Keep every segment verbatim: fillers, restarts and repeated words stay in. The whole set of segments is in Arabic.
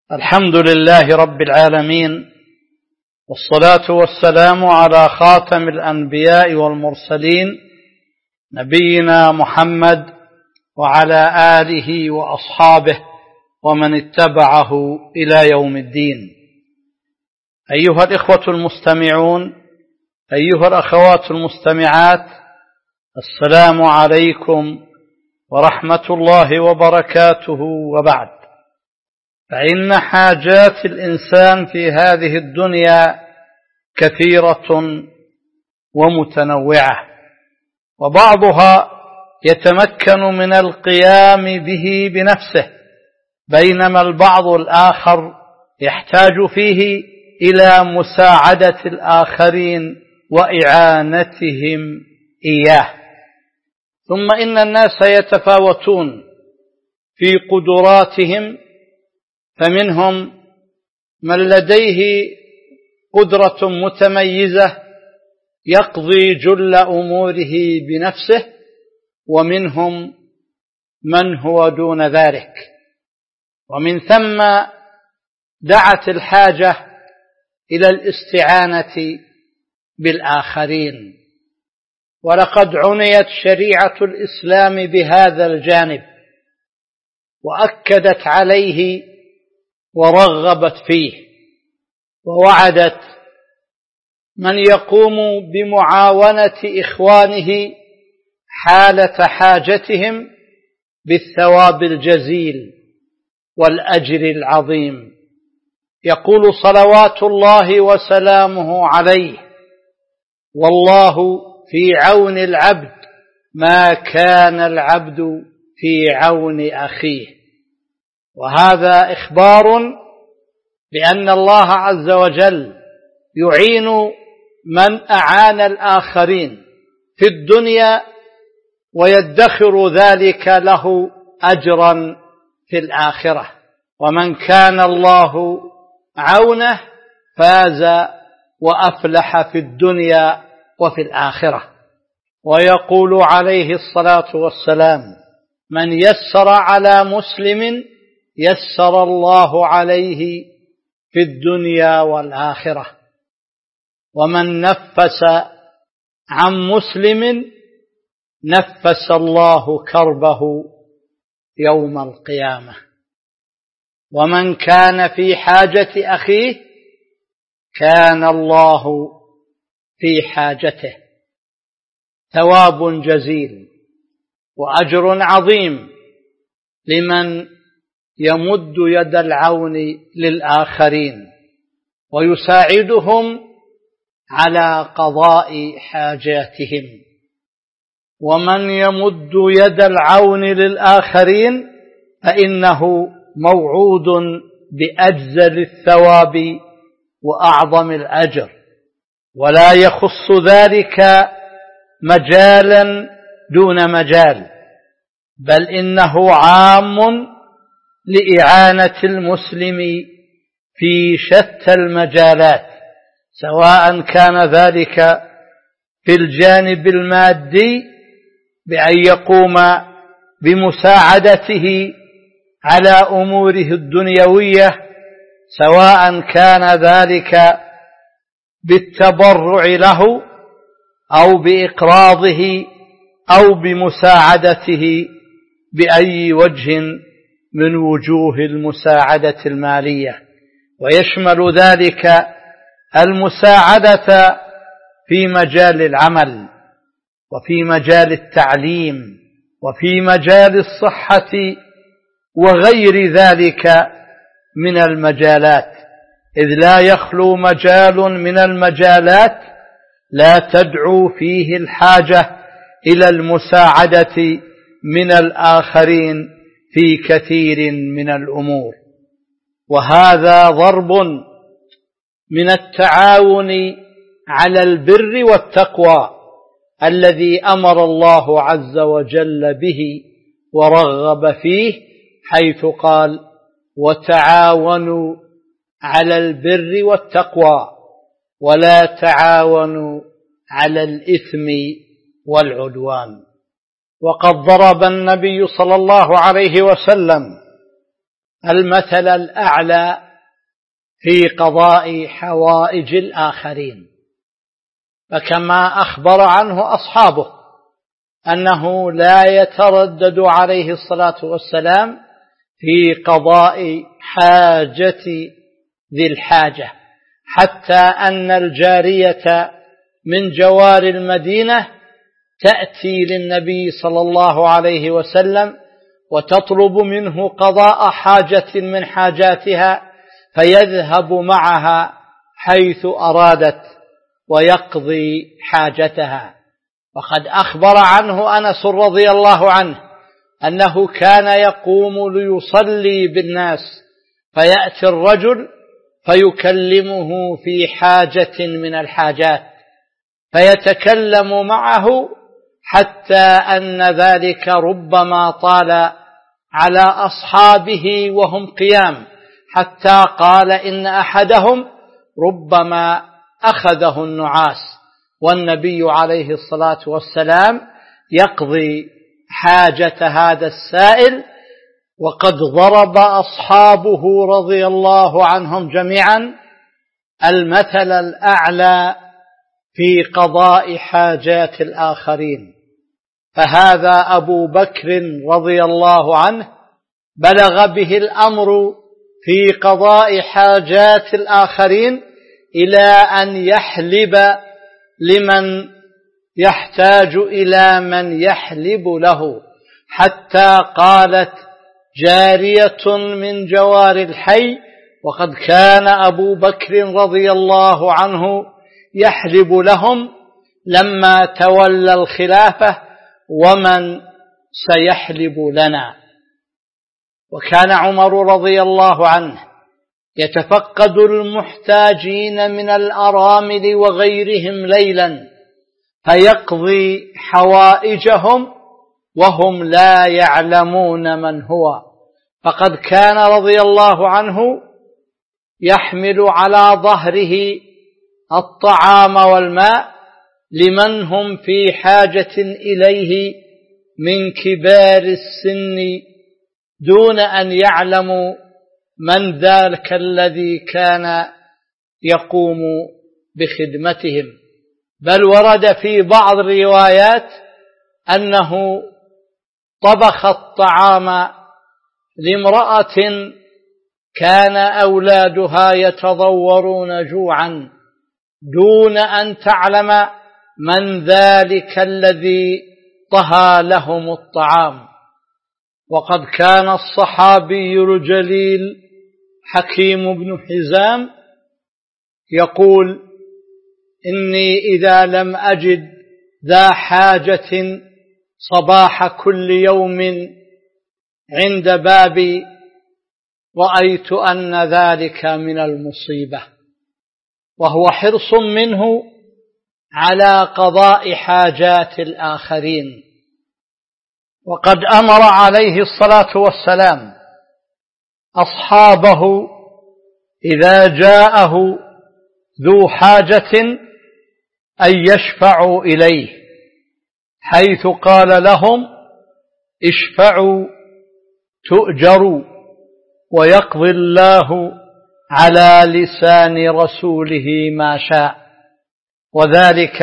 الحمد لله رب العالمين، والصلاة والسلام على خاتم الأنبياء والمرسلين نبينا محمد وعلى آله وأصحابه ومن اتبعه إلى يوم الدين. أيها الإخوة المستمعون، أيها الأخوات المستمعات، السلام عليكم ورحمة الله وبركاته. وبعد، فإن حاجات الإنسان في هذه الدنيا كثيرة ومتنوعة، وبعضها يتمكن من القيام به بنفسه، بينما البعض الآخر يحتاج فيه إلى مساعدة الآخرين وإعانتهم إياه. ثم إن الناس يتفاوتون في قدراتهم، فمنهم من لديه قدرة متميزة يقضي جل أموره بنفسه، ومنهم من هو دون ذلك. ومن ثم دعت الحاجة إلى الاستعانة بالآخرين، ولقد عنيت شريعة الإسلام بهذا الجانب وأكدت عليه ورغبت فيه، ووعدت من يقوم بمعاونة إخوانه حالة حاجتهم بالثواب الجزيل والأجر العظيم. يقول صلوات الله وسلامه عليه: والله في عون العبد ما كان العبد في عون أخيه. وهذا إخبار بأن الله عز وجل يعين من أعان الآخرين في الدنيا، ويدخر ذلك له أجرا في الآخرة. ومن كان الله عونه فاز وأفلح في الدنيا وفي الآخرة. ويقول عليه الصلاة والسلام: من يسر على مسلم يسر الله عليه في الدنيا والآخرة، ومن نفس عن مسلم نفس الله كربه يوم القيامة. ومن كان في حاجة أخيه كان الله في حاجته. ثواب جزيل وأجر عظيم لمن يمد يد العون للآخرين ويساعدهم على قضاء حاجاتهم. ومن يمد يد العون للآخرين فإنه موعود بأجزل الثواب وأعظم الأجر، ولا يخص ذلك مجالا دون مجال، بل إنه عام لإعانة المسلم في شتى المجالات، سواء كان ذلك في الجانب المادي بأن يقوم بمساعدته على أموره الدنيوية، سواء كان ذلك بالتبرع له أو بإقراضه أو بمساعدته بأي وجه من وجوه المساعدة المالية. ويشمل ذلك المساعدة في مجال العمل، وفي مجال التعليم، وفي مجال الصحة، وغير ذلك من المجالات، إذ لا يخلو مجال من المجالات لا تدعو فيه الحاجة إلى المساعدة من الآخرين في كثير من الأمور. وهذا ضرب من التعاون على البر والتقوى الذي أمر الله عز وجل به ورغب فيه، حيث قال: وتعاونوا على البر والتقوى ولا تعاونوا على الإثم والعدوان. وقد ضرب النبي صلى الله عليه وسلم المثل الأعلى في قضاء حوائج الآخرين. فكما أخبر عنه أصحابه أنه لا يتردد عليه الصلاة والسلام في قضاء حاجة ذي الحاجة، حتى أن الجارية من جوار المدينة تأتي للنبي صلى الله عليه وسلم وتطلب منه قضاء حاجة من حاجاتها، فيذهب معها حيث أرادت ويقضي حاجتها. وقد أخبر عنه أنس رضي الله عنه أنه كان يقوم ليصلي بالناس، فيأتي الرجل فيكلمه في حاجة من الحاجات فيتكلم معه، حتى أن ذلك ربما طال على أصحابه وهم قيام، حتى قال إن أحدهم ربما أخذه النعاس والنبي عليه الصلاة والسلام يقضي حاجة هذا السائل. وقد ضرب أصحابه رضي الله عنهم جميعا المثل الأعلى في قضاء حاجات الآخرين. فهذا أبو بكر رضي الله عنه بلغ به الأمر في قضاء حاجات الآخرين إلى أن يحلب لمن يحتاج إلى من يحلب له، حتى قالت جارية من جوار الحي: وقد كان أبو بكر رضي الله عنه يحلب لهم لما تولى الخلافة، ومن سيحلب لنا؟ وكان عمر رضي الله عنه يتفقد المحتاجين من الأرامل وغيرهم ليلا فيقضي حوائجهم وهم لا يعلمون من هو. فقد كان رضي الله عنه يحمل على ظهره الطعام والماء لمن هم في حاجة إليه من كبار السن، دون أن يعلموا من ذلك الذي كان يقوم بخدمتهم. بل ورد في بعض الروايات أنه طبخ الطعام لامرأة كان أولادها يتضورون جوعا دون أن تعلم من ذلك الذي طهى لهم الطعام. وقد كان الصحابي الجليل حكيم بن حزام يقول: إني إذا لم أجد ذا حاجة صباح كل يوم عند بابي رأيت أن ذلك من المصيبة. وهو حرص منه على قضاء حاجات الآخرين. وقد أمر عليه الصلاة والسلام أصحابه إذا جاءه ذو حاجة أن يشفعوا إليه، حيث قال لهم: اشفعوا تؤجروا ويقضي الله على لسان رسوله ما شاء. وذلك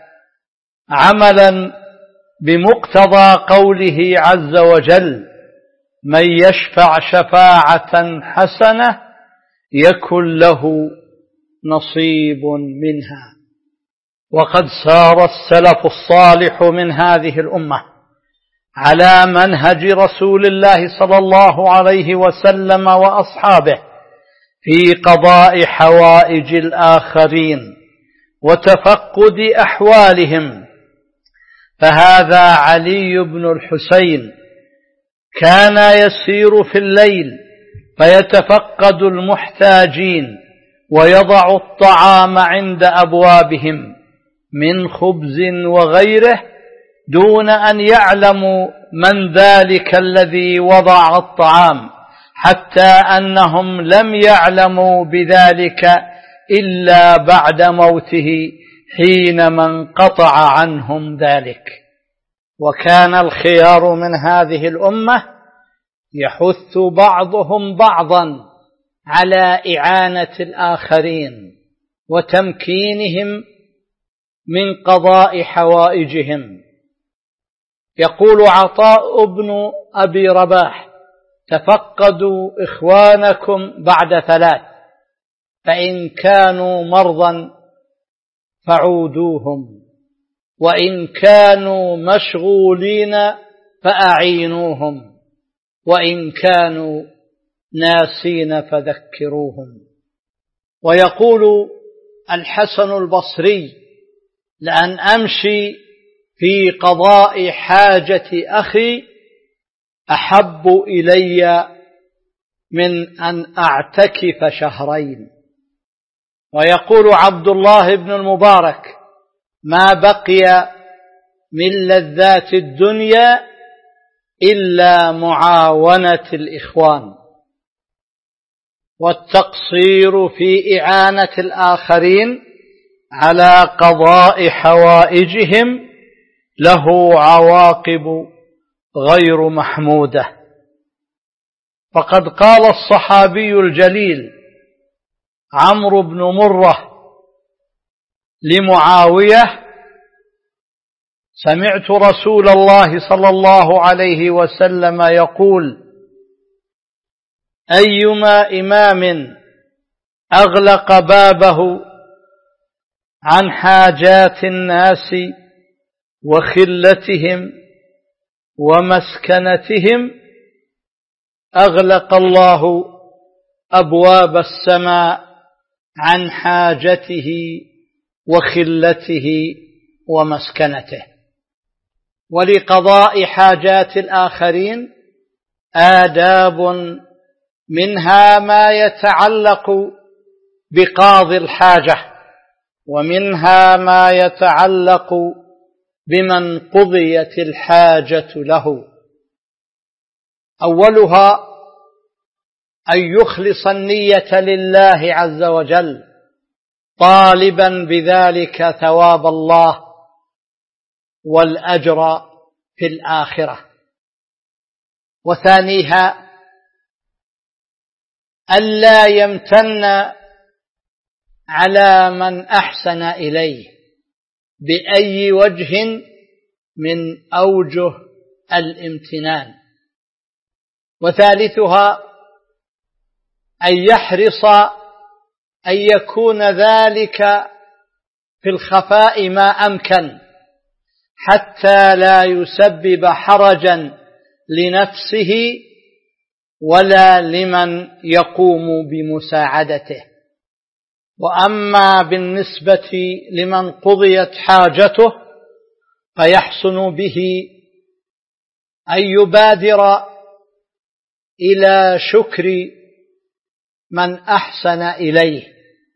عملا بمقتضى قوله عز وجل: من يشفع شفاعة حسنة يكن له نصيب منها. وقد سار السلف الصالح من هذه الأمة على منهج رسول الله صلى الله عليه وسلم وأصحابه في قضاء حوائج الآخرين وتفقد أحوالهم. فهذا علي بن الحسين كان يسير في الليل فيتفقد المحتاجين ويضع الطعام عند أبوابهم من خبز وغيره، دون أن يعلموا من ذلك الذي وضع الطعام، حتى أنهم لم يعلموا بذلك إلا بعد موته حينما انقطع عنهم ذلك. وكان الخيار من هذه الأمة يحث بعضهم بعضا على إعانة الآخرين وتمكينهم من قضاء حوائجهم. يقول عطاء بن أبي رباح: تفقدوا إخوانكم بعد ثلاث، فإن كانوا مرضى فعودوهم، وإن كانوا مشغولين فأعينوهم، وإن كانوا ناسين فذكروهم. ويقول الحسن البصري: لأن أمشي في قضاء حاجة أخي أحب إلي من أن أعتكف شهرين. ويقول عبد الله بن المبارك: ما بقي من لذات الدنيا إلا معاونة الإخوان. والتقصير في إعانة الآخرين على قضاء حوائجهم له عواقب غير محمودة. فقد قال الصحابي الجليل عمرو بن مرة لمعاوية: سمعت رسول الله صلى الله عليه وسلم يقول: أيما إمام أغلق بابه عن حاجات الناس وخلتهم ومسكنتهم أغلق الله أبواب السماء عن حاجته وخلته ومسكنته. ولقضاء حاجات الآخرين آداب، منها ما يتعلق بقاضي الحاجة، ومنها ما يتعلق بمن قضيت الحاجة له. أولها أن يخلص النية لله عز وجل طالبا بذلك ثواب الله والأجر في الآخرة. وثانيها ألا يمتن على من أحسن إليه بأي وجه من أوجه الامتنان. وثالثها أن يحرص أن يكون ذلك في الخفاء ما أمكن، حتى لا يسبب حرجا لنفسه ولا لمن يقوم بمساعدته. وأما بالنسبة لمن قضيت حاجته فيحسن به أن يبادر إلى شكر من أحسن إليه،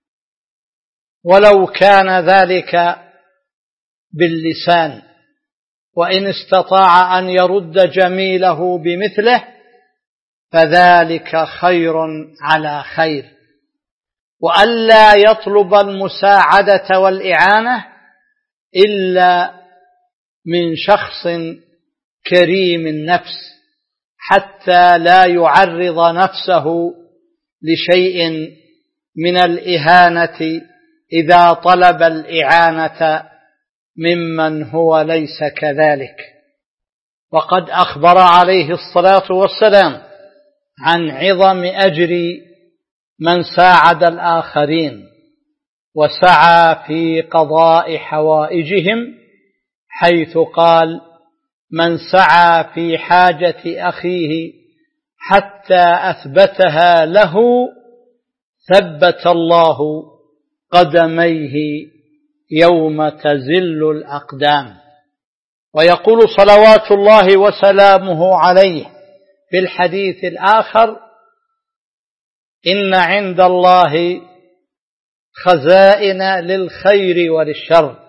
ولو كان ذلك باللسان، وإن استطاع أن يرد جميله بمثله فذلك خير على خير. وألا يطلب المساعدة والإعانة إلا من شخص كريم النفس، حتى لا يعرض نفسه لشيء من الإهانة إذا طلب الإعانة ممن هو ليس كذلك. وقد أخبر عليه الصلاة والسلام عن عظم أجر من ساعد الآخرين وسعى في قضاء حوائجهم، حيث قال: من سعى في حاجة أخيه حتى أثبتها له ثبت الله قدميه يوم تزل الأقدام. ويقول صلوات الله وسلامه عليه في الحديث الآخر: إن عند الله خزائن للخير وللشر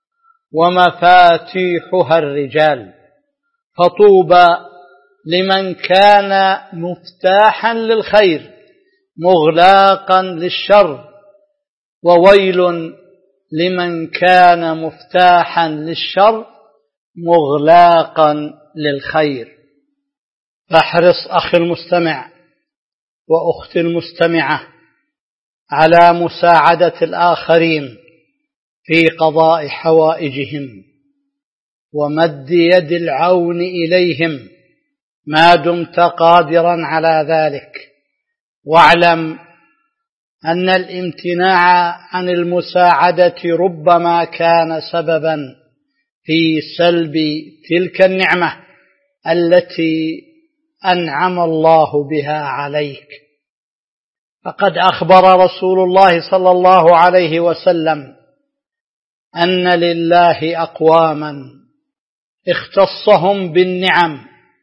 ومفاتيحها الرجال، فطوبى لمن كان مفتاحا للخير مغلاقا للشر، وويل لمن كان مفتاحا للشر مغلاقا للخير. فاحرص أخي المستمع وأختي المستمعة على مساعدة الآخرين في قضاء حوائجهم ومد يد العون إليهم ما دمت قادرا على ذلك. واعلم أن الامتناع عن المساعدة ربما كان سببا في سلب تلك النعمة التي أنعم الله بها عليك. فقد أخبر رسول الله صلى الله عليه وسلم أن لله أقواما اختصهم بالنعم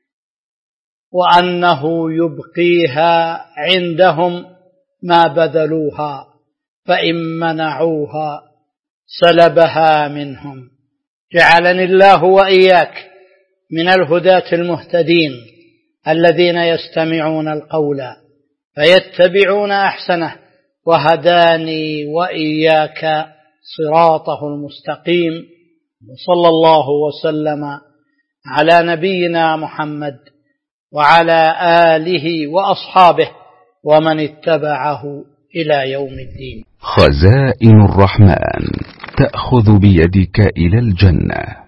وأنه يبقيها عندهم ما بذلوها، فإن منعوها سلبها منهم. جعلني الله وإياك من الهداة المهتدين الذين يستمعون القول فيتبعون أحسنه، وهداني وإياك صراطه المستقيم. وصلى الله وسلم على نبينا محمد وعلى آله وأصحابه ومن اتبعه إلى يوم الدين. خزائن الرحمن تأخذ بيدك إلى الجنة.